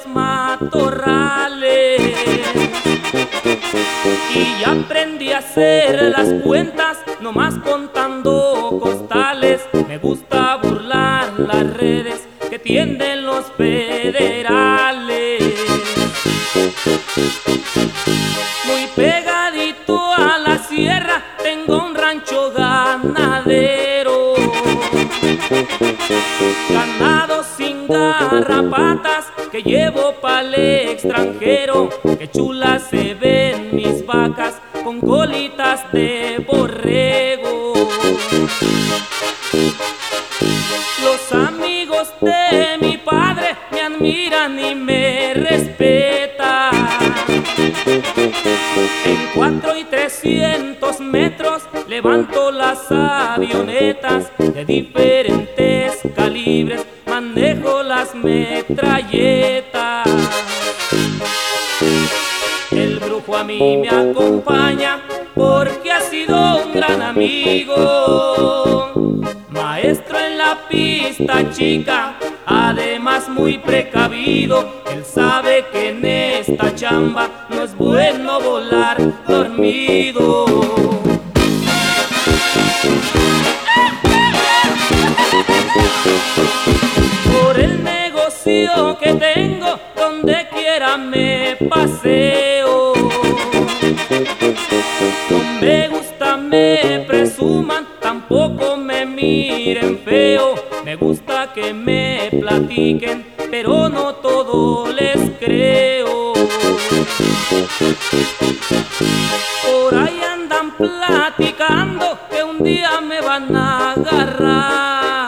los matorrales y ya aprendí a hacer las cuentas, nomás contando costales. Me gusta burlar las redes que tienden los federales. Muy pegadito a la sierra tengo un rancho ganadero, ganado sin garrapatas que llevo pa'l extranjero. Qué chulas se ven mis vacas con colitas de borrego. Los amigos de mi padre me admiran y me respetan. En 4 y 300 metros levanto las avionetas de diferentes calibres, manejo las metralletas. El brujo a mí me acompaña porque ha sido un gran amigo, maestro en la pista chica, además muy precavido. Él sabe que en esta chamba no es bueno volar dormido. Por el negocio que tengo, donde quiera me paseo. No me gusta me presuman, tampoco me miren feo. Me gusta que me platiquen, pero no todo les creo. Por ahí andan platicando que un día me van a agarrar.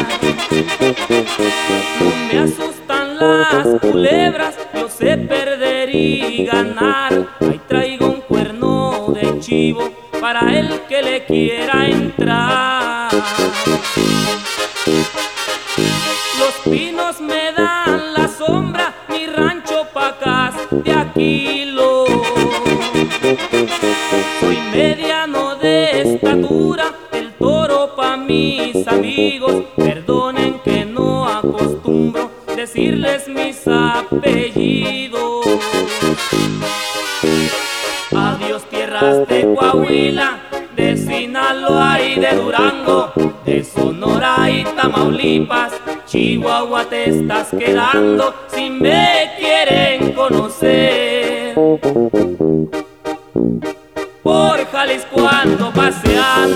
No me asustan las culebras, yo sé perder y ganar. Ahí traigo un cuerno de chivo para el que le quiera entrar. Los pinos me dan la sombra, mi rancho pacas de Aquilo. Soy mediano de estatura, el toro pa' mis amigos. Perdonen que no acostumbro decirles mis apellidos. Adiós tierras de Coahuila, de Sinaloa y de Durango, de Sonora y Tamaulipas, Chihuahua te estás quedando si me quieren conocer. Por Jalisco ando paseando.